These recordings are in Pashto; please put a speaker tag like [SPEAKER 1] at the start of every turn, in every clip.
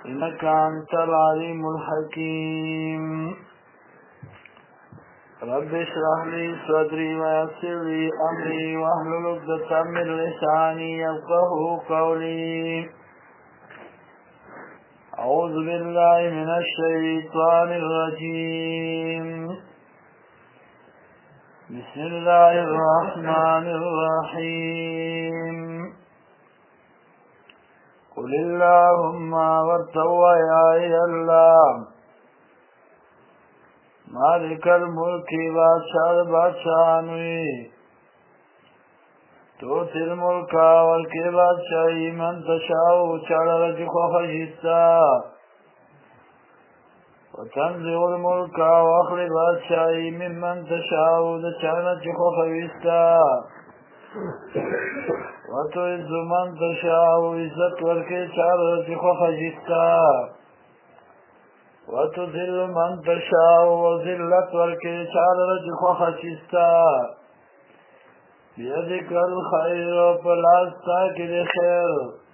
[SPEAKER 1] إنك أنت العليم الحكيم. رب اشرح لي صدري ويسر لي أمري واحلل عقدة من لساني يفقهوا قولي. أعوذ بالله من الشيطان الرجيم. بسم الله الرحمن الرحيم. قل اللهم وارتوى يا الله مالك الملك بادشاہانوی توتی الملك والکی بادشاہی من تشاو چاڑا رجی خوخشتا وتنزع الملك واخلی بادشاہی ممن تشاو دچانا چی خوخوستا وتعز من تشاء عزت ورکی چار رتی خوخشتا وتذل من تشاء وذلت ورکی چار رتی خوخشتا بیدک الخیر پلاستا کی خیر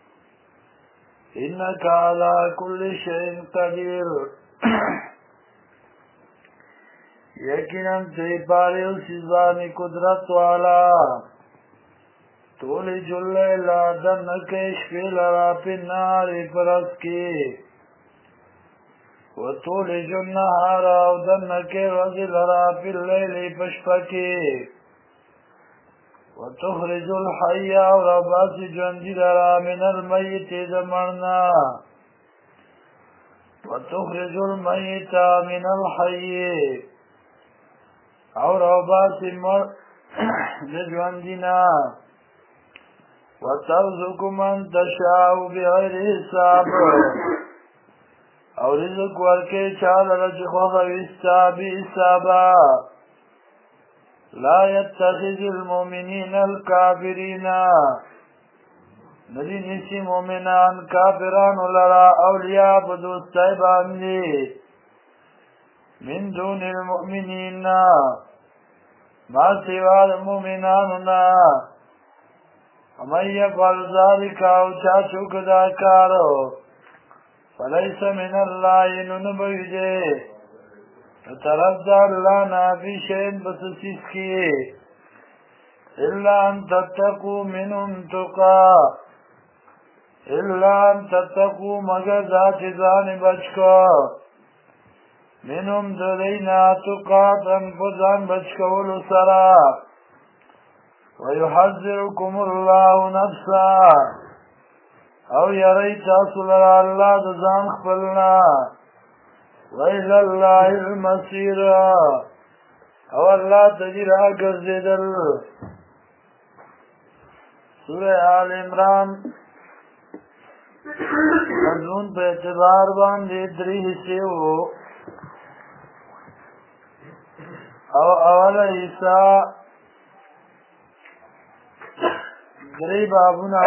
[SPEAKER 1] انک علی کل شیء قدیر یقینا تی پاری سزانی قدرت والا تولج اللیل دنکش فی لرا فی النار پرس کی وتولج النهار دنک رضی لرا فی اللیل پشپکی وتخرج الحی ورباس جندی لرا من المیت دمرنا وتخرج المیت من الحی ورباس جندنا وترزق من تشاء بغیر حساب او رزق ورکی چال رجی خوخوستا بی حسابا لا يتخذ المؤمنین الكافرین ندی نسی مومنان کافران لرا اولیاء بدوستای باندی من دون المؤمنین ما سوا المؤمناننا ومن يفعل ذلك او چاچو کدا کارو فلیس من اللہ ننبویدے طرف دا اللہ نافی شئن بسسیس کی الا ان تتقو منهم تقا الا ان تتقو مگر ذات زان بچکو منهم دلینا تقا تنفذان بچکولو سرا ويحذركم الله نفسا او يري تاسو لرا الله د ځان خپلنا وإلى الله المصير او الله تجي را ګرځیدل. سورہ آل عمران مضمون په اعتبار باندې درې حصے وو او اوله حصہ درې بابونه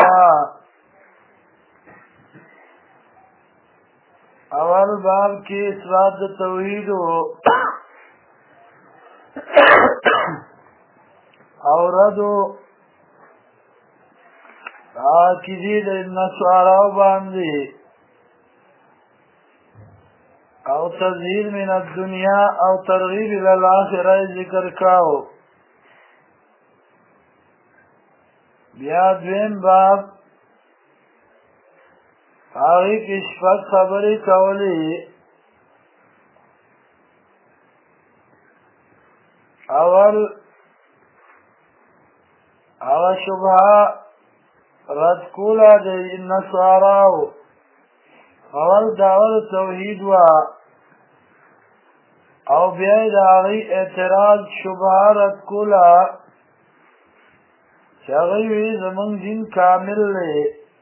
[SPEAKER 1] اول باب کې اثبات توحید او ردو عقیدې د نصارا باندې او تزهید من الدنیا او ترغیب الى الاخره ذکر کاو. بیا دویم باب آغی کی شپت خبری کولی اول اغا شبها رد کولا دی نصاراو اول داول توحید و او بیاید آغی اعتراض شبها رد کولا چاگوی زمان دین کامل لے.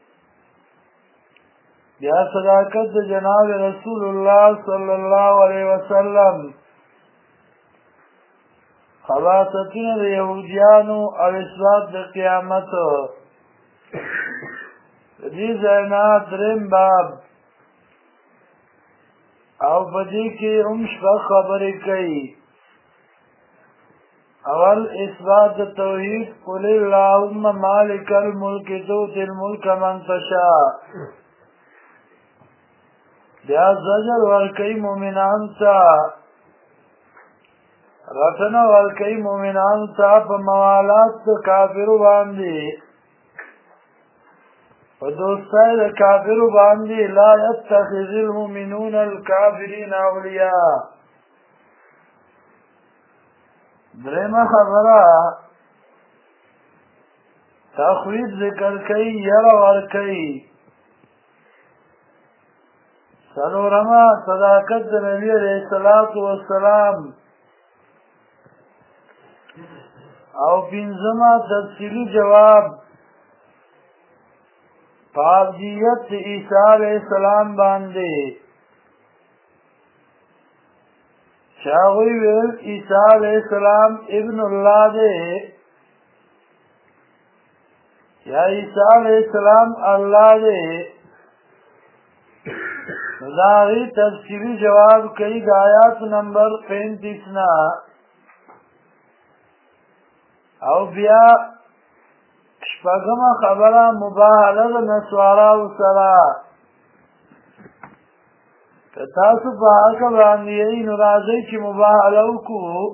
[SPEAKER 1] بیا صداقت جناب رسول اللہ صلی اللہ علیہ وسلم خباستین دا یهودیانو او اثبات دا قیامت دی زینا درم باب او بدی کی امشبه خبری کئی. اول اثبات توحید قل اللهم مالک الملک تؤتی الملک من تشاء بیا زجر ورکی مومنان تا رټنه ورکی مومنان تا په موالات د کافرو باندې په دوستای د کافرو باندې لا يتخذ المؤمنون الكافرين اولیاء. درېمه خبره تخویف ذکر کوي یره ورکوي. څلورمه صداقت د نبي علیه الصلاة والسلام او پنځمه تفصیلي جواب په عبدیت د عیسی علیه السلام باندې چې هغوی ویل عیسی علیه السلام ابن الله دی یا عیسی علیه السلام الله دی. دا غي تفصیلی جواب کوي د آیات نمبر 35 نا. او بیا شپږمه خبره مباهله د نسواراو سره. که تاسو په هغه باندې نو راځئ چې مباهله وکړو،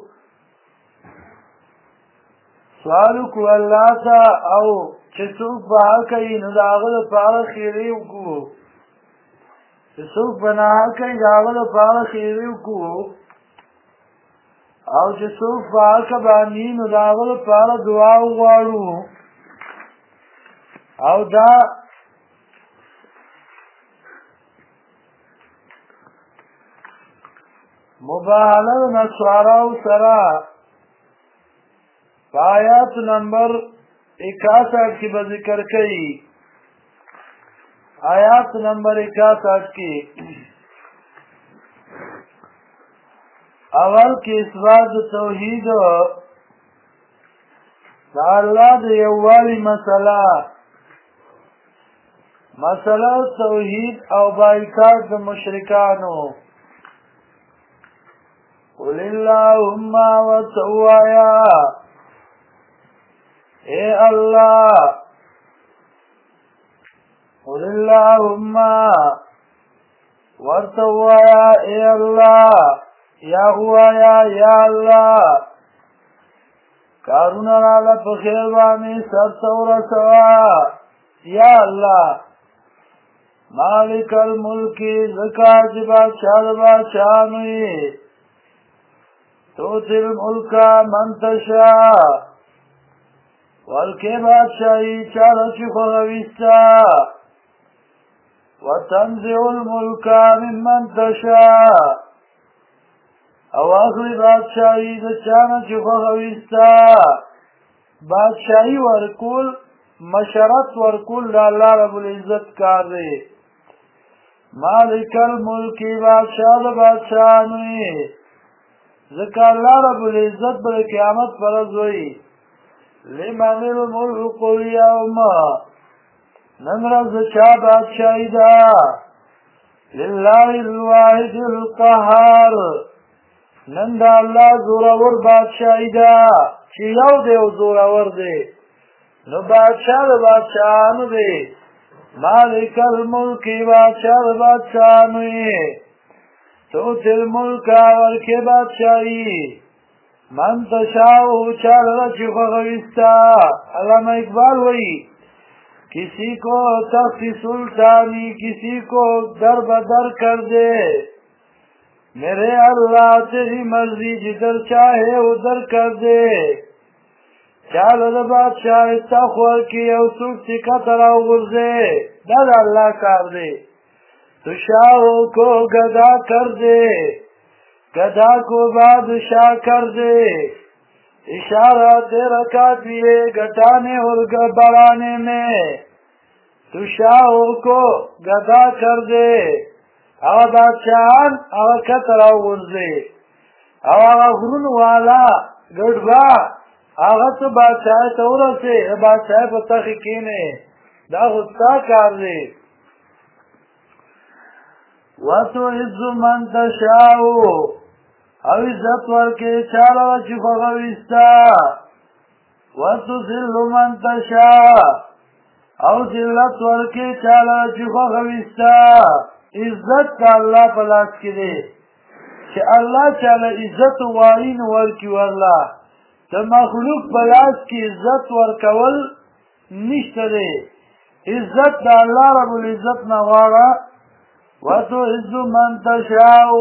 [SPEAKER 1] سوال وکړو الله ته، او چې څوک به حق کوي نو د هغه لپاره خیرې وکړو، چې څوک به ناحق کوي د هغه لپاره خیرې وکړو، او چې څوک په حق باندې نو د هغه لپاره دعا وغواړو. او دا مباهله د نسواراو سره په آیات نمبر 61 کې به ذکر کوي. آیات نمبر 61 کې اول کې اثبات د توحید د الله د یووالي مسله توحید او بایکاټ د مشرکانو. قل اللهم وتوایا اے اللہ، قل اللهم ورتوایا اے اللہ، یا ہوایا یا اللہ، کارون رالا پخیر بانی سر تورا سوا، یا اللہ مالک الملکی زکا جبا شاد بادشاہنوی توتی الملکا منتشا والکے بادشاہی چارا چی خوغویستا وتنزع الملکا من منتشا او آخری بادشاہی دا چانا چی خوغویستا. بادشاہی ورکول مشرت ورکول دا اللہ رب العزت کار دے. مالک الملکی بادشاہ دا بادشاہنوی ذکر اللہ رب العزت بر قیامت فرض ہوئی. لمن الملک اليوم نمرز چا بادشاہی دا للہ الواحد القہار نند اللہ زورور بادشاہی دا چی یو دے و زورور دے نو بادشاہ دا بادشاہانو دے. مالک الملکی بادشاہ دا بادشاہانوی توتی الملکا ورکے بادشاہی من تشاؤ چارا چی خوغویستا. علامہ اقبال وئی کسی کو تخت سلطانی کسی کو در بدر کر دے، میرے اللہ تیری مرضی جدر چاہے ادھر کر دے. چال دا بادشاہ تخور کی او سکتی قطر او غرزے دا اللہ کار دے. تو شاہوں کو گدا کر دے، گدا کو بادشاہ کر دے. اشارہ تیرا کافیے گٹانے اور بڑھانے میں. تو شاہوں کو گدا کر دے، او بادشاہان او قطر او غرزے او غرون والا گڑبا آغت بادشاہ تورا سے بادشاہ پتخی کینے دا غصہ کار دے. وَتُعِزُّ مَن تَشَاءُ او عزت ورکے چالا چی خوغویستا. وَتُذِلُّ مَن تَشَاءُ او ذلت ورکے چالا چی خوغویستا. عزت د الله په لاس کې دی چې الله چاله عزت وایي نو ورکړي والله د مخلوق په لاس کې عزت ورکول نشته دی عزت د الله رب العزت نه غواړه وتعز من تشاء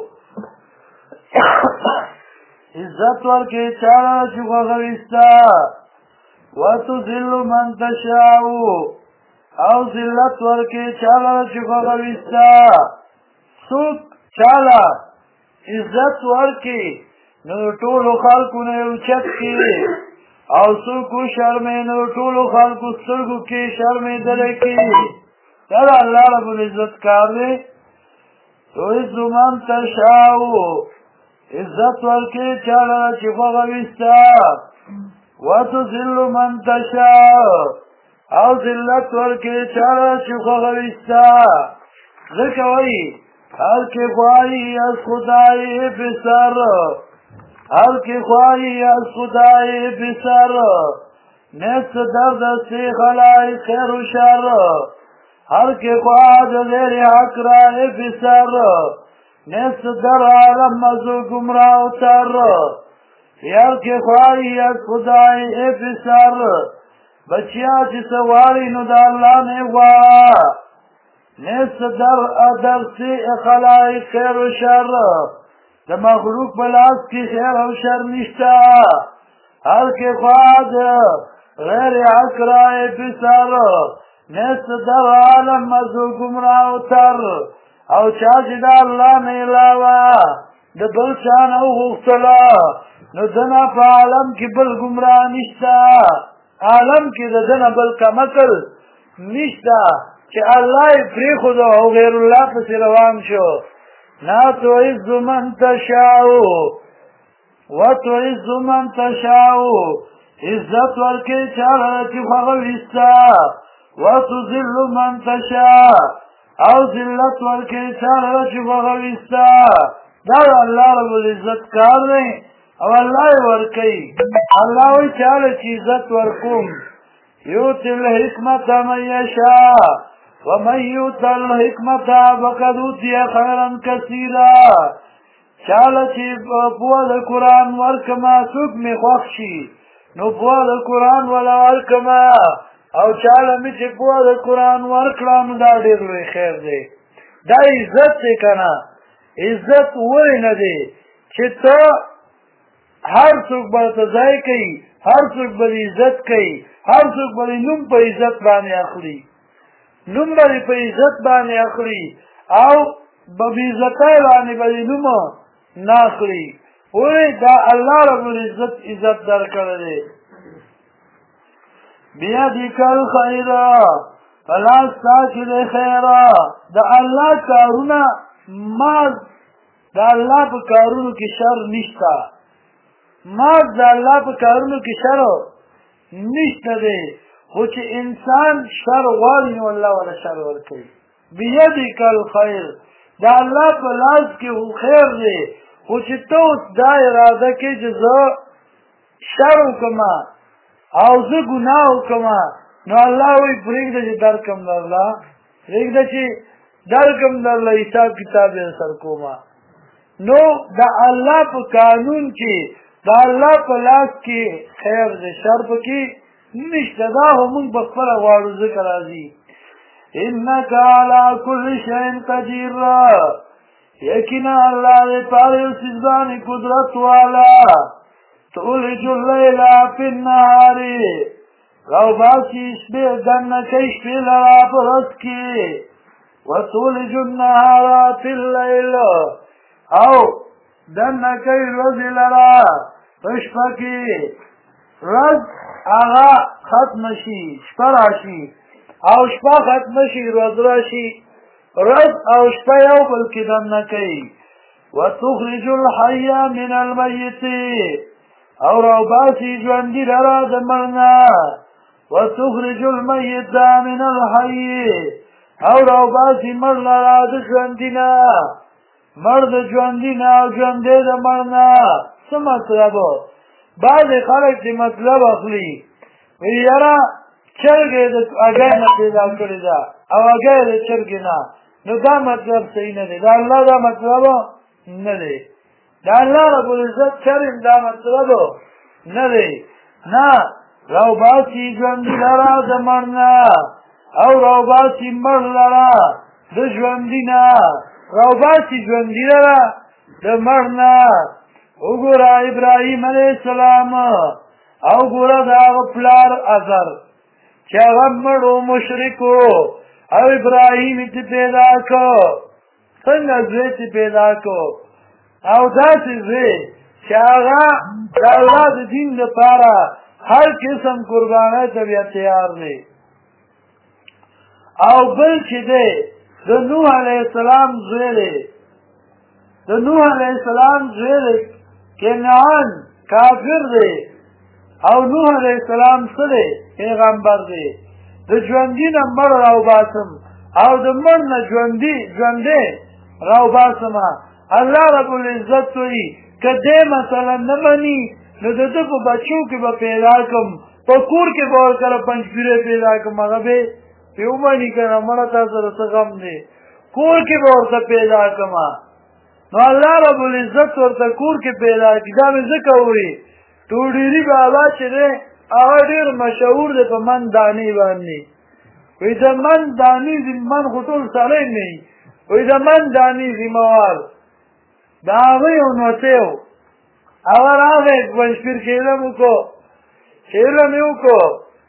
[SPEAKER 1] عزت ورکړي چاله چې خوښوي ستا وتذل من تشاء او ذلت ورکړي چاله چې خوښوي ستا څوک چاله عزت ورکړي نو ټولو خلکو نه یې اوچت کړي او څوک وشرموي نو ټولو خلکو سترګو کې شرمېدلی کړي دا د الله رب العزت کار دی تعز من تشاء عزت ورکړي چاله چې خوښوي ستا وتذل من تشاء او ذلت ورکړي چاله چې خوښوي ستا ځکه وایي هر که خواهی از خدای بسر هر که خواهی از خدای بسر نیست در دست خلای خیر و شر هر که خواهد غیر حق رای بسر نیست در عالم مزو گمراه و تر هر که خواهی از خدای بسر بچیا چی سواری نو دا اللہ نے واه نیست در سی خلائق خیر و شر د مخلوق بلاس کی خیر و شر نشتا هر که خواهد غیر حق رای بسر نیست در عالم مزو گمراه و تر او چاچی دا اللہ نے علاوه د بل چان او غفتلا نو دنا پا عالم کی بل گمراه نشتا عالم کی د دنا بل کمکل نشتا چې الله یې پرېښودو او غیر الله پسې روان شو لا تعز من تشاء وتعز من تشاء عزت ورکړي چاله چې خوښوي ستا وتذل من تشاء او ذلت ورکړي چاله چې خوښوي ستا دا د الله رب العزت کار دی او الله یې ورکوي الله وایي چاله چې عزت ورکوم یؤتي الحکمة من یشاء ومن یؤت الحکمة فقد اوتی خیرا کثیرا چاله چې پوهه د قرآن ورکما څوک مې خوښ شي نو پوهه د قرآن ولا ورکما او چاله مې چې پوهه د قرآن ورکړه نو دا ډېر لوی خیر دی دا عزت دی که نه عزت ولې نه دی چې ته هر څوک به ته ځای کوي هر څوک به عزت کوي هر څوک به نوم په عزت باندې اخلي نوم به په عزت باندې اخلي او به عزتای باندې به نوم نه اخلي ولې دا الله رب العزت عزت درکړی دی بیدک الخیر په لاس ستا کې دی خیر د الله کارونه ماز د الله په کارونو کې شر نشته ماز د الله په کارونو کې شر نشته دی خو چې انسان شر غواړي نو الله ولا شر ورکوي بیدک الخیر د الله په لاس کې خیر دی خو چې ته اوس دا اراده کې چې زه شر وکړمه او زه ګناه وکړمه نو الله وایي پرېږده چې درکړم درله پرېږده چې درکړم درله حساب کتاب یې سر کومه نو د الله په قانون کې د الله په لاس کې خیر دی شر پکې نشته دا خو موږ په خپله غواړو ځکه راځي انک علی کل شیء قدیر یقینا الله دې په هر یو څیز باندې قدرت والا تولج اللیل فی النهار راوباسي شپې دننه کوي شپې لرا په ورځ کې وتولج النهار فی اللیل او دننه کوي ورځې لرا په شپه کې ورځ هغه ختم شي شپه راشي او شپه ختم شي ورځ راشي ورځ او شپه یو بل کې دننه کوي وتخرج الحي من المیت او راوباسي ژوندي لرا د مړ نه وتخرج المیت من الحي او راوباسي مړ لرا د ژوندي نه مړ د ژوندي نه او ژوندی د مړ نه څه مطلب بعضې خلک چې مطلب اخلي وایي یاره چرګ یې د هګۍ نه پیدا کړې ده او هګۍ د چرګې نه نو دا مطلب صحیح نه دی دا الله دا مطلب نه دی دا الله رب العزت کریم دا مطلب نه دی نه راوباسي ژوندي لره د مړ نه او راوباسي مړ لره د ژوندي نه راوباسي ژوندي لره د مړ نه وګوره ابراهیم علیه السلام او ګوره د هغه پلار ازر چې هغه مړ و مشرک و او ابراهیم یې پیدا کړ څنګه زوی چې پیدا کړ او داسې زوی چې هغه د الله د دین لپاره هر قسم قربانۍ ته بیا تیار دی او بل چې دی د نوح علیه السلام زوی دی د نوح علیه السلام زوی دی کنعان کافر دی او نوح علیه السلام څه دی پیغمبر دی د ژوندي نه مړ راوباسم او د مړ نه ژوندی راوباسم الله رب العزت وایي که دې مثلا نه مني نو د ده په بچو کې به پیدا کړم په کور کې به ورسره پنجپیرې پیدا کړم هغه به پې ومني که نه مړه تا سره څه غم دی کور کې به ورته پیدا کړم نو الله رب العزت ورته کور کې پیدا کړي دا مې ځکه وایي ټوډیري بابا چې دی هغه ډېر مشهور دی په من دانې باندې وایي د من دانې من خو ټول سړی نه وي وایي د من دانې ذمهوار د هغه یو نوتی و هغه راغی پنجپیر کې علم وکړو چې علم یې وکړو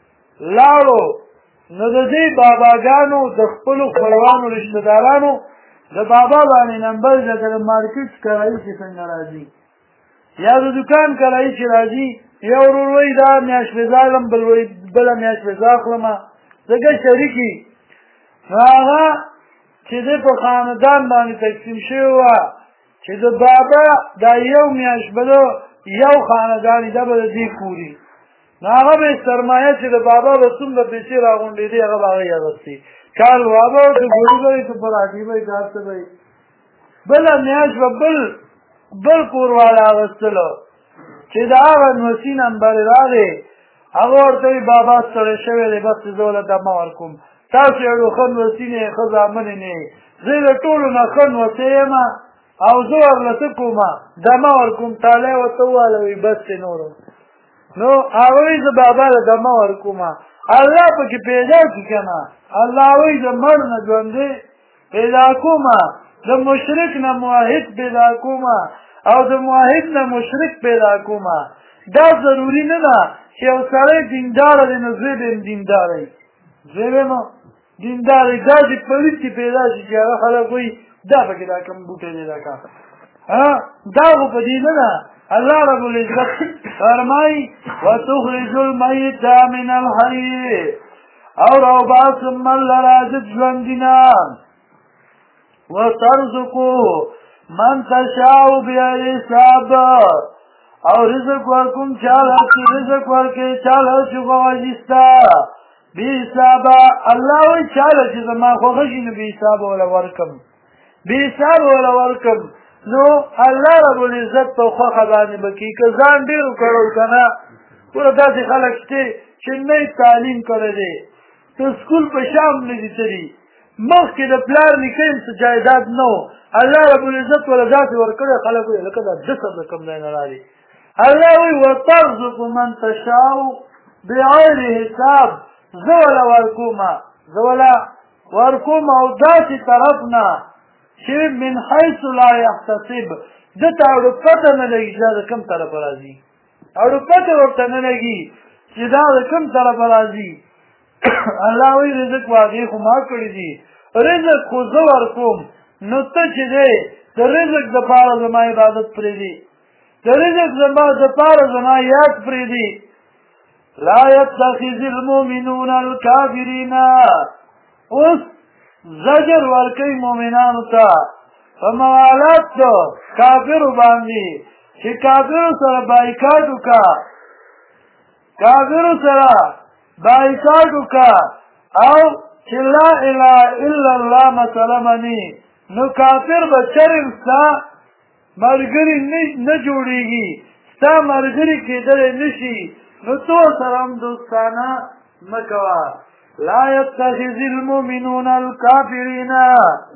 [SPEAKER 1] لاړو نو د دې باباګانو د خپلو خپلوانو رشتهدارانو د بابا باندې نمبر ځکه د مارکېټ کرایي چې څنګه راځي یا د دکان کرایي چې راځي یو ورور وایي دا میاشت پیزا اخلم بل وایي بله میاشت پیزا اخلمه ځکه شریکي نو هغه چې دی په خاندان باندې تقسیم شوی وه چې د بابا دا یو میاشت به یو خاندان دا به د دې کوري نو هغه به سرمایه چې د بابا به څومره پیسې راغونډېدې هغه به هغه یې اخېستې کال بابا ورته ګوري به یې که پراټې به یې کار څه به یې بله میاشت به بل کور والا اخېستلو چې د هغه نوسي نمبر یې راغی هغه ورته وایي بابا ستړی شوی دی بس زه له دمه ورکوم تاسو یو ښه نوسي نه یې ښه زامنې نه یې زه د ټولو نه ښه نوسی یم او زه ورله څه کومه دمه ورکوم تالی ورته وواله وایي بس دی نورو نو هغه وایي زه بابا له دمه ورکومه الله پکې پیدا کړي که نه الله وایي د مړ نه ژوندی پیدا کومه د مشرک نه موحد پیدا کومه او د موحد نه مشرک پیدا کومه دا ضروري نه ده چې یو سړی دینداره دی نو زوی به هم دینداره وي زوی به نو دینداره وي دا چې پلیت چې پیدا شي چې هغه خلک وایي دا پکې دا کوم بوټی دی دا کار دا خو په دې نه ده الله رب العزت فرمایي وتخرج المیت من الحی او راوباسم مړ لره د ژوندي نه وترزقو من تشاء بغیر حساب او رزق ورکوم چاله چې رزق ورکړي چاله چې غواړي ستا بې حسابه الله وایي چاله چې زما خوښه شي نو بې حسابه وله ورکړم بې حسابه وله ورکړم نو الله رب العزت په خوښه باندې به کوي که ځان ډېر وکړو که نه ګوره داسې خلک شته چې نه یې تعلیم کړی دی که سکول په شام نه دي تلي مخکې د پلار نیکه یم څه جایداد نه و الله رب العزت وله داسې ورکړی خلک وایي لکه دا جسد د کوم ځای نه رالي الله وایي وترزق من تشاء بغیر حساب زه وله ورکومه زه وله ورکوم او داسې طرف نه چې من حیث لا یحتسب ده ته اړو پته نه لګي چې دا د کوم طرفه راځي اړو پته ورته نه لګي چې دا د کوم طرفه راځي الله وایي رزق واقع خو ما کړي دي رزق خو زه ورکوم نو ته چې دی د رزق دپاره زما عبادت پرېږدي د رزق دپاره زما یاد پرېږدي لا یتخذ المؤمنون الکافرین اوس زجر ورکوي مؤمنانو ته په موالات د کافرو باندې چې کافرو سره بایکاټ وکړه کافرو سره بایکاټ وکړه او چې لا اله الا الله مسله مني نو کافر به چرم ستا ملګري نه جوړېږي ستا ملګري کېدلی نه شي نو تو سره هم دوستانه مه کوه لا يتخذ المؤمنون الكافرين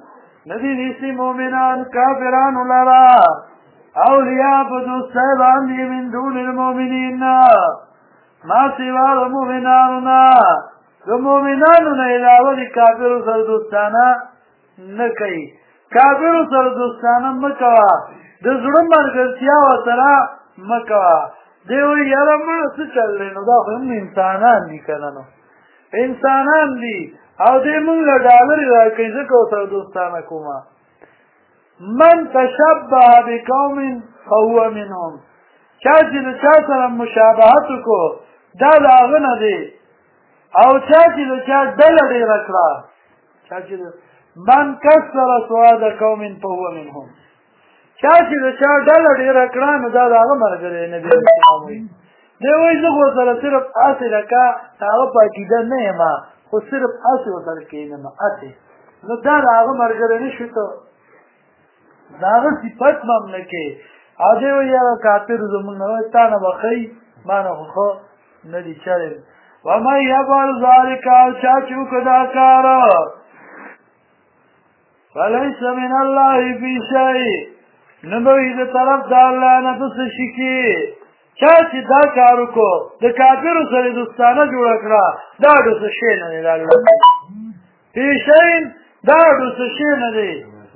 [SPEAKER 1] ندی نیسی مومنان کافران لرا اولیاء په دوستۍ باندې من دون المؤمنین ما سوا د مومنانو نه د مومنانو نه علاوه د کافرو سره دوستانه نه کوي کافرو سره دوستانه مه کوه د زړه ملګرتیا ورسره مه کوه دی وایي یاره مړه څه چل دی نو دا خو هم انسانان دي که نه نو انسانان دي او دی مونږ له ډالرې راکوي ځکه ورسره دوستانه کومه من تشبه بقوم فهو منهم چا چې د چا سره مشابهت وکړو دا د هغه نه دی او چا چې د چا ډله ډېره کړه من کسر سواد قوم فهو منهم چا چې د چا ډله ډېره کړه نو دا د هغه ملګری نبي اسلام وایي دی وایي زه خو ورسره صرف هسې لکه هغه په عقیده نه یم خو صرف هسې ورسره کښېنم هسې نو دا د هغه ملګری نه شو ته د هغه صفت به هم نه کوې او دی وایي یاره کافر زمونږ نه وایي تا نه به ښایي ما نه خو ښه نه دي چلې ومن یفعل ذلک او چا چې وکړه دا کار فلیس من الله فی شیء نه به وي د طرف د الله نه په څه شي کې چا چې دا کار وکړو د کافرو سره دوستانه جوړه کړه دا ډو څه شی نه دی د الله فی شیء دا ډو څه شی نه دی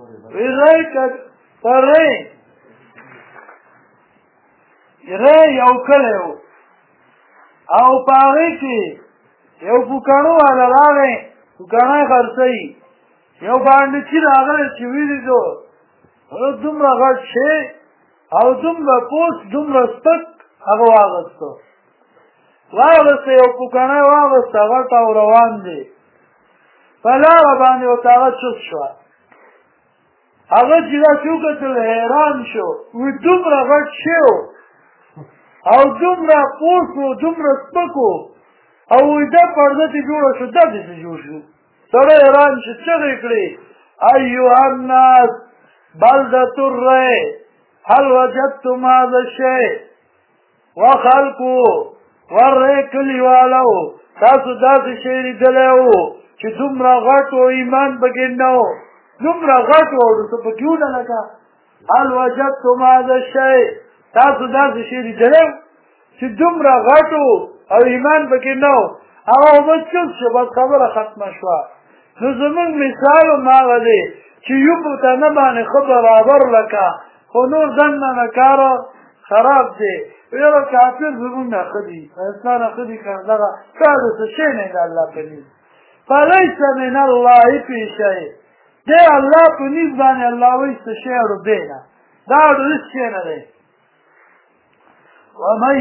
[SPEAKER 1] ری یو کلی و او په هغې کې یو پوکڼو والا راغی پوکڼی خرڅوي یو بانډچي راغلی چې ولیدو دومره غټ شی او دومره پوست دومره سپک هغه واغسته یو پوکڼی واغسته غټ او روان دی په لاره باندې ورته هغه چوس شوه هغه چې داسې وکتل حیران شو وی دومره غټ شی او دومره پوست و دومره سپک و او وی دا پرده چې جوړه شو دا داسې جوړ شو سړی حیران شو چغې کړې ایها الناس بلدة الری هل وجدتم هذا الشیء وخلقو ورې کلیوالو تاسو داسې شی لیدلی و چې دومره غټ و ایمان پکې نه و دومره غټ و ورته پکې ونه لکه هل وجدتم هذا الشیء تاسو داسې شی لیدلی چې دومره غټ و او ایمان پکې نه و هغه بس چوپ شو بس خبره ختمه شوه نو زمونږ مثال هم هغه دی چې یو په تنه باندې ښه برابر لکه خو نور دننه نه کاره خراب دی یاره کافر زمونږ نه ښه دي اسلام نه ښه دي که دغه کار د څه شی نه د الله په نیز فلیس من الله فی شیء دی الله په نیز باندې الله وایي څه شی اړو دی نه دا اړو هېڅ شی نه دی ومن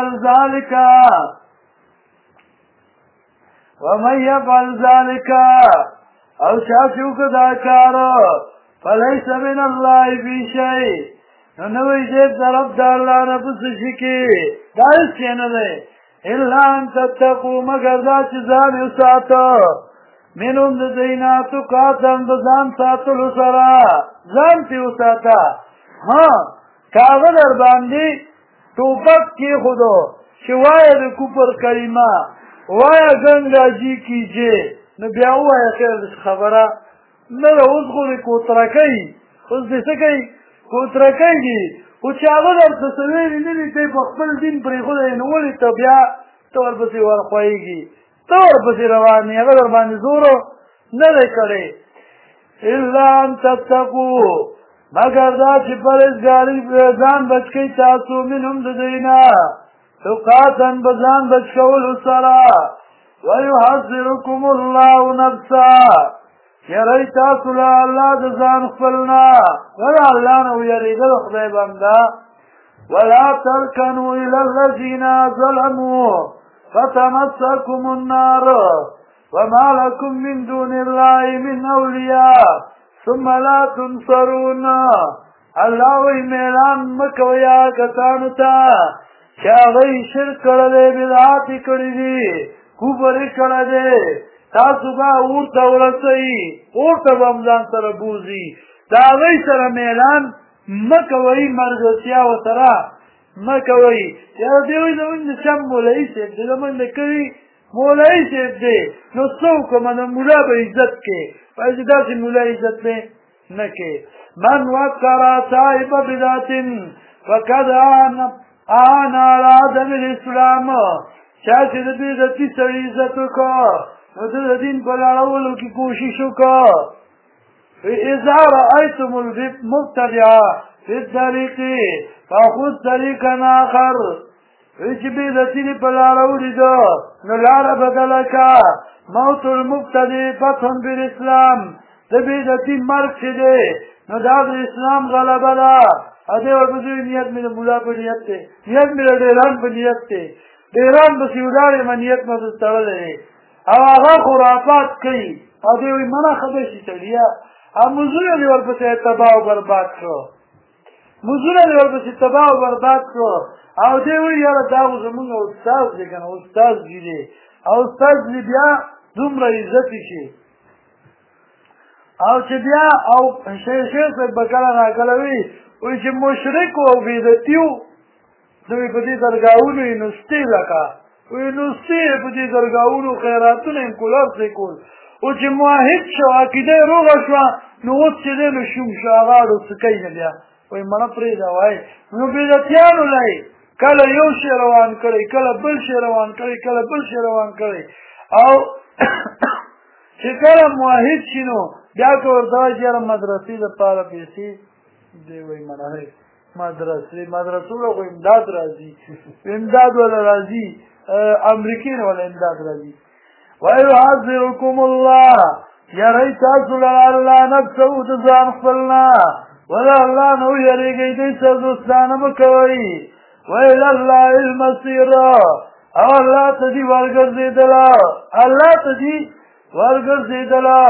[SPEAKER 1] یفعل ذلک او چا چې وکړه دا کار فلیس من الله فی شیء نو نه وایي دی طرف د الله نه په څه شي کې دا هېڅ شی نه دی الا ان تتقوا مگر دا چې ځان وساته منهم د دوی نه تقاتا د ځان ساتلو سره ځان ترې وساته که هغه در باندې ټوپک کېښودو چې وایه د کفر کلمه وایه گنگا جی کیجیے نو بیا ووایه خیر خبره نه ده اوس خو دې کوترکۍ اوس دې څه کوي کوترکۍ دي خو چې هغه درته څه ویلي نه دي ته په خپل دین پرېښودی نو ولې ته بیا ته ورپسې ورخویږي ته ورپسې روان یې هغه در باندې زور نه دی کړی الا ان تتقو مگر دا چې پرهیزګاري ځان بچ کوئ تاسو منهم د دوی نه تقاتا به ځان بچ کولو سره ویحذرکم الله نفسه یری تاسو له الله د ځان خپل نه له الله نه ویرېدل خدای بنده ولا ترکنوا الى الذین ظلموا فتمسکم النار وما لكم من دون الله من اولیاء ثم لا تنصرون الله وی میلان مکویا کسانو ته چې هغوی شرک کړی دی بدعات یې کړي دي کفر یې کړی دی تاسو به اور ته ورسئ اور ته به هم ځان سره بوځي د هغوی سره میلان مه کوئ ملګرتیا ورسره مه کوئ یاره دی وایي زمونږ د چم مولوي صاحب دی زمونږ د کلي مولوي صاحب دی نو څه وکړمه د ملا به عزت کې وایي چې داسې ملا عزت دی نه کې من وکر صاحب بدعت فقد اعان على عدم الاسلام چا چې د بدعتي سړي عزت وکړه نو د دین په لړولو کې کوشش وکړه اذا رأيتم المبتدع في الطريق فخذ طريقا آخر چې بدعتي دې په لاره ولیدو نو لاره بدله کړه موت المبتدع فتح بالاسلام د بدعتي مرګ چې دی نو دا د اسلام غلبه ده ادې ورته نیت مې د مولا په نیت دی نیت مې د ډیران په نیت دی ډیران په سیودارې مې نیت مې تړلی او هغه خرافات کوي ادې وایي منه خبر شي سړیا او مزونه دې ورپسې تباه او برباد کړو مزونه دې ورپسې تباه او برباد کړو او دې وایي یاره دا خو زمونږ استاد دی که نه استاد دی او استاد دې بیا دومره عزت شي او چې بیا او شیخ صاحب به کله ناکله وي وایي چې مشرک او بدعتي و دوی په دې درګاهونو یې نوستې لکه وایي نوستې یې په دې درګاهونو خیراتونه یې کولرسې کول او چې موحد شو عقیده یې روغه شوه نو اوس چې دی نو شوم شو هغه اړو څه کوي نه بیا وایي مړه پرېږده وایي نو بدعتیانو له کله یو شی روان کړی کله بل شی روان کړی کله بل شی روان کړی او چې کله موحد شي نو بیا که ورته وایي چې یاره مدرسې دپاره پیسې دی وایي منه مدرسو له خو امداد راځي امداد ولا راځي امریکې نه ولا امداد راځي ويحذركم الله یری تاسو له الله نفسه د ځان خپلنا ولا الله نو یریږي دې څه دوستانه مکوي وإلى الله المصير او الله ته دې ورګرځېدله الله ته دې ورګرځېدله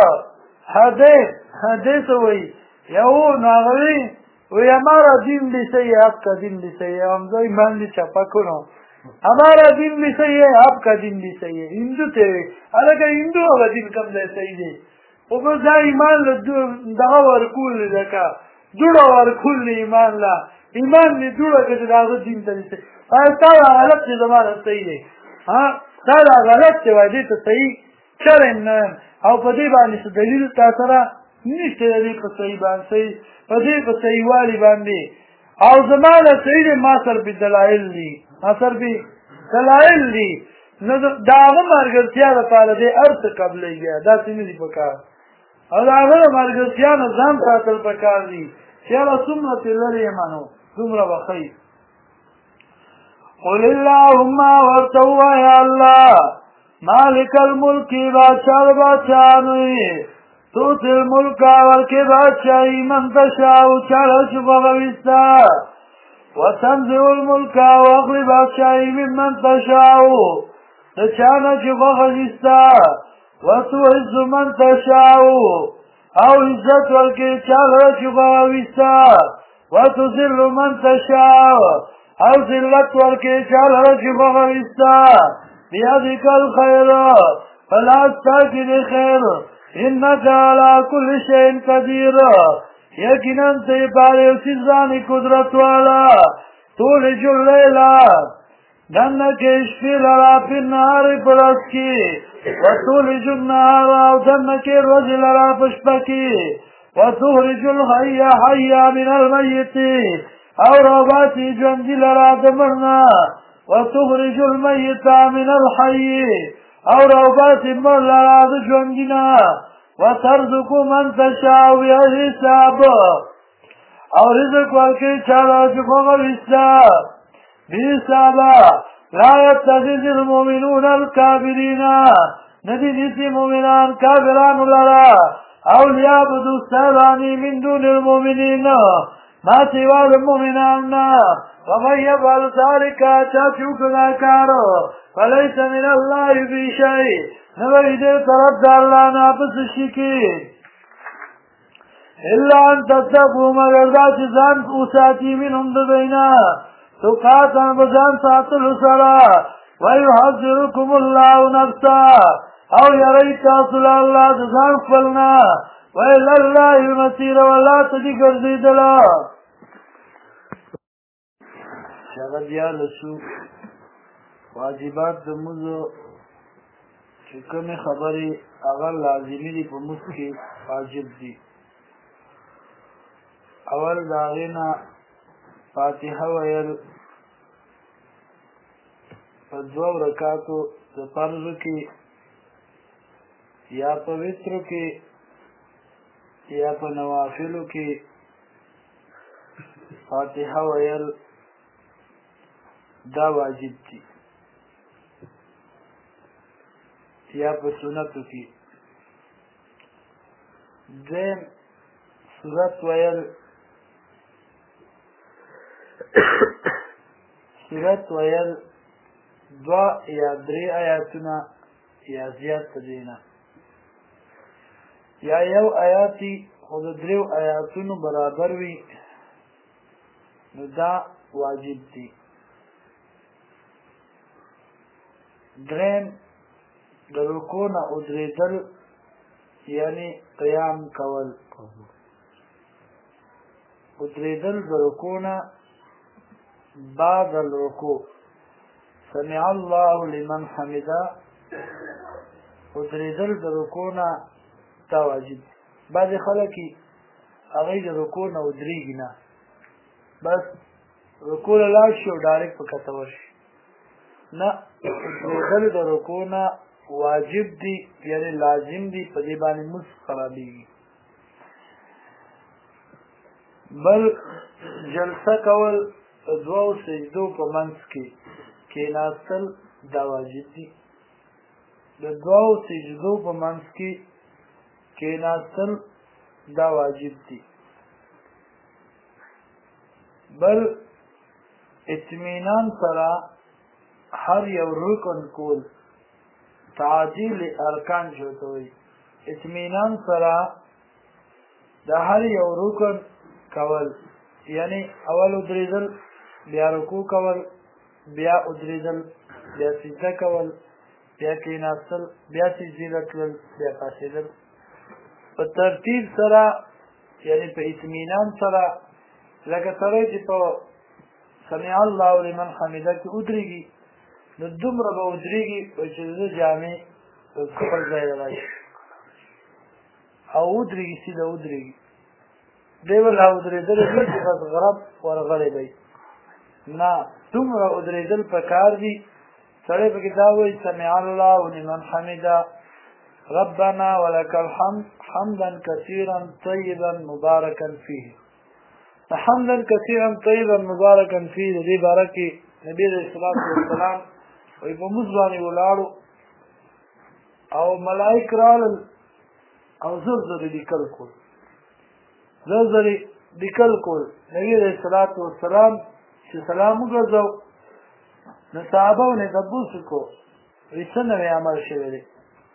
[SPEAKER 1] حدیث وایي یو ناغوي وی ہمارا دین بھی صحیح ہے آپ کا دین بھی صحیح ہے ہم جو ایمان بھی چھپا کنو ہمارا دین بھی صحیح ہے آپ کا دین بھی صحیح ہے ہندو تھے الگا ہندو ہوگا دین کم دے صحیح دے وہ بس دا ایمان دغا ورکول لکا جوڑا ورکول لی ایمان لا ایمان نی جوڑا کسی داغا دین تا نہیں صحیح تالا غلط تے زمانہ صحیح ہے تالا غلط تے وای دیتا صحیح چرن او پا دی بانی سو دلیل تاثرہ نشته دی په صحیح باندې صحیح په دې په صحیح والی باندې او زمانه صحیح ما سر به دلایل دي اثر به دلایل دي نو دا مرګرتیا د پاره دې ارث قبلېږي دا څنګه دی پکار او دا مرګرتیا نه ځان ساتل پکار دي چې له سنت لري مانو دومره وخی قل اللهم ورتوا یا الله مالک الملک بادشاہ توت الملک والکه بادشاہی من تشاء چالش بغوستا وتنزع الملک واغلی بادشاہی ممن تشاء تچانا چه بغوستا وتعز من تشاء او عزت والکه چالش بغوستا وتذل من تشاء او ذلت والکه چالش بغوستا بیادک الخیر فلا استاکد خیر انك على كل شيء قدير یقینا ته پاره سيزاني قدرت والا تولج الليل دنك شفي لرا في النهار برسكي وتولج النهار ودنك الرجل لرا فشبكي وتخرج الحي حيا من الميت او رباتي جند لرا دمرنا وتخرج الميت من الحي او روبات مر لرا د ژوندینا وترزق من تشاء بحساب او رزق ورکړي چاله چې بغوستا بحسابا لا يتخذ المؤمنون الكافرين ندي دي مؤمنان کافران لرا اولیاء بدوستانی من دون المؤمنین ما سوا المؤمنان ومن يفعل ذلك چاچوکنا کارو فليس من الله بشيء نبي دې طرف د الله نه پس شي کې الا ان تتقوا مگر دا چې ځان اوساتي منهم د دینا تو قاتل بځان ساتلو سره ويحذركم الله نفسا او يري تاسو الله د ځان خپلنا وإلى الله المصير ولا تدي ګرځیدلا شغل یا لسو واجبات د موضوع چې کومه خبرې هغه لازمي دي په موږ کې واجب دي اول د هغې نه فاتحه ویل په 2 رکعاتو د فرضو کې یا په وترو کې یا په نوافلو کې فاتحه ویل دا واجب دي یا په سنتو کې دویم سورت ویل دوا یا 3 آیاتونه یا زیات دینا یا یو آیاتی خو د 3 آیاتونو برابر وي نو دا واجب دي دریم د رکوع نه ودرېدل یعنی قیام کول ودرېدل د رکوع نه بعد الرکوع سمع الله لمن حمده ودرېدل د رکوع نه دا واجب بعضې خلک هغوی د رکوع نه ودرېږي نه بس رکوع له لاړ شي او ډایرکټ په کته ورشي نه ودرېدل د رکوع نه واجب دي یعنی لازم دي په دې باندې مونځ خرابېږي بل جلسه کول د 2 سجدو په منځ کې کېناستل دا واجب دي د 2 سجدو په منځ کې کېناستل دا واجب دي بل اطمینان سره هر یو رکن کول تعدیل ارکان جوته وي اطمینان سره د هر یو رکن کول یعنی اول ودرېدل بیا رکوع کول بیا ودرېدل بیا سجده کول بیا کېناستل بیا سجدې ته تلل بیا پاڅېدل په ترتیب سره یعنی په اطمینان سره لکه سړی چې په سمع الله لمن حمده کې ودرېږي نو دومره به ودرېږي چې د جامې خپل ځای ته راشي او ودرېږي سیده ودرېږي دی به لا ودرېدلی وي چې بس غرب ورغلی دی نه دومره ودرېدل پکار دي سړی پکې دا وایي سمع الله لمن حمده ربنا ولك الحمد حمدا كثيرا طيبا مباركا فيه حمدا كثيرا طيبا مباركا فيه د دې باره کې نبي علیه الصلاة والسلام وایي په مونځ باندې ولاړو او ملائک راغلل او زر زر لیکل کول زر زر لیکل کول نبي علیه الصلاة والسلام چې سلام وګرځاو نو صحابه ونه تپوس وکړو وایي څه نوی عمل شوی دی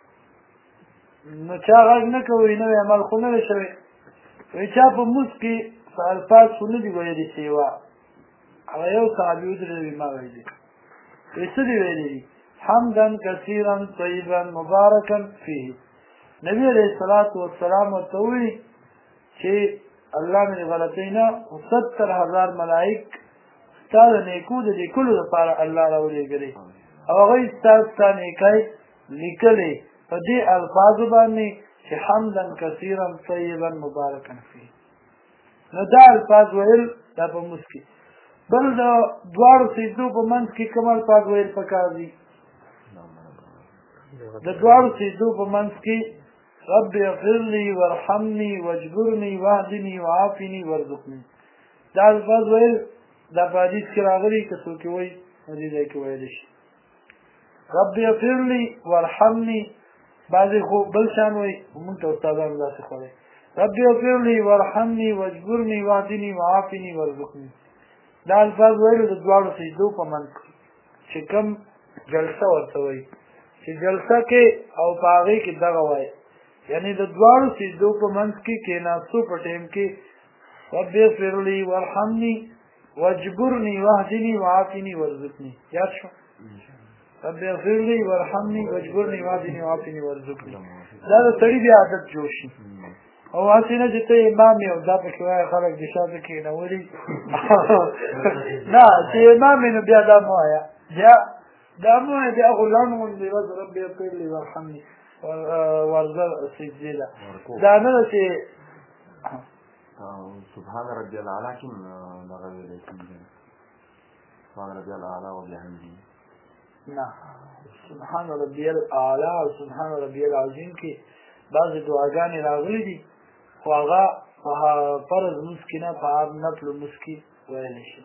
[SPEAKER 1] نو چا غږ نه کوي نوی عمل خو نه دی شوی وایي چا په مونځ کې څه الفاظ خو نه دي ویلي سیوا هغه یو صحابي ودرېدی ما ویلي وایي څه دي ویلي دي حمدا كثيرا طيبا مباركا فيه نبي علیه الصلاة والسلام ورته وویل چې الله مې غلطۍ نه 70,000 ملائک ستا د نیکو د لیکلو لپاره الله راولېږلی او هغوی ستا نیکۍ لیکلې په دې الفاظو باندې چې حمدا كثيرا طيبا مباركا فيه نو دا الفاظ ویل دا په مونځ کې بل د دواړو سجدو په منځ کې کوم الفاظ ویل پکار دي د دواړو سجدو په منځ کې رب اغفر لي وارحمني واجبرني واهدني وعافني وارزقني دا الفاظ ویل دا په حدیث کې راغلي که څوک یې وایي دې ځای کې ویلی شي رب اغفر لي وارحمني بعضې خو بل شان وایي مونږ ته استادانو داسې خوړی رب اغفر لي وارحمني واجبرني واهدني وعافني وارزقني دا الفاظ ویلو د دواړو سجدو په منځ کې چې کوم جلسه ورته وایي چې جلسه کې او په هغې کې دغه وایي یعنی د دواړو سجدو په منځ کې کېناستو په ټیم کې رب اغفر لي وارحمني واجبرني واهدني وعافني وارزقني یاد شو رب اغفر لي وارحمني واجبرني واهدني وعافني وارزقني دا د سړي بیا عادت جوړ شي او هسې نه چې ته امام یې او دا پکې وایه خلک د شاته کېنولي نه چې امام یې نو بیا دا مه وایه بیا دا مه وایه بیا خو لنډ غوندې بس رب اغفر لي وارحمني ورځه سجدې ده دا نه ده چې
[SPEAKER 2] سبحان ربي الاعلى کوم دغه ویلی کېږي سبحان ربي الاعلى وبحمده
[SPEAKER 1] نه سبحان ربي الاعلى او سبحان ربي العظیم کې بعضې دعاګانې راغلي دي خو هغه په فرض لمونځ کې نه په نفل لمونځ کې ویلی شي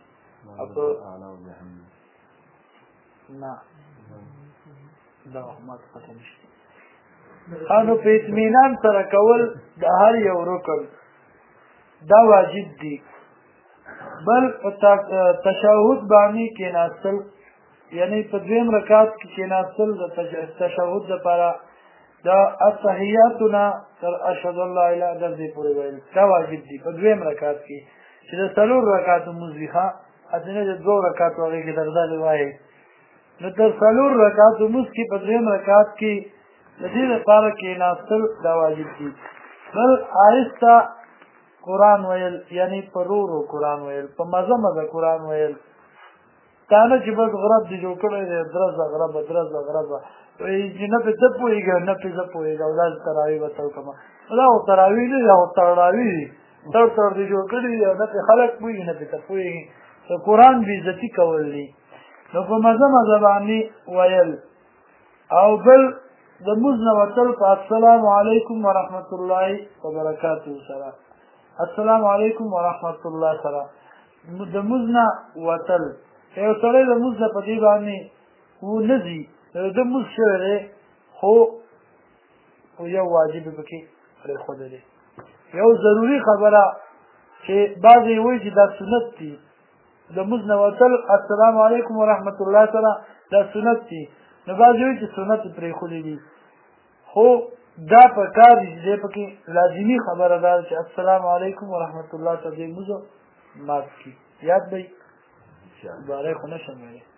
[SPEAKER 1] نه دا ماته پته نشته نو په اطمینان سره کول د هر یو رکن دا واجب دي بل تشهد باندې کېناستل یعنی په دویم رکعت کې کېناستل د تشهد لپاره دا التحیاتنا تر اشهد ان لا اله الا الله پورې ویل دا واجب دي په دویم رکعت کې چې د څلور رکعاتو لمونځ وي ښه اته د دوه رکعاتو هغې کې دغدغې وایي نو تر څلور رکعاتو لمونځ کې په دویم رکعت کې د دې لپاره کېناستل دا واجب دي بل آهسته قرآن ویل یعنی په ورو ورو قرآن ویل په مزه مزه قرآن ویل دا نه چې بس غرب دې جوړ کړی دی درزه غربه درزه غربه چې نه پې ته پوهېږه نه پې زه پوهېږه او داسې تراویح به ته وکړمه دا خو تراویح نه دي دا خو تړاوي دي تړ تړ دې جوړ کړي دي او نه پې خلک پوهېږي نه پې ته پوهېږي د قرآن بېعزتي کول دي نو په مزه مزه باندې ویل او بل د لمونځ نه وتل په السلام علیکم ورحمت الله وبرکاتو سره السلام علیکم ورحمت الله سره د لمونځ نه وتل یو سړی د لمونځ نه په دې باندې ونه ځي د لمونځ شوی دی خو یو واجب یې پکې پرېښودی دی یو ضروري خبره چې بعضې وایي چې دا سنت دي د لمونځ نه وتل السلام علیکم ورحمت الله سره دا سنت دي نو بعضې وایي چې سنت یې پرېښودي دي خو دا په کار دي چې دی پکې لازمي خبره ده چې السلام علیکم ورحمت الله سره دې لمونځ مات کړي یاد به یې باره خو نه شم ویلی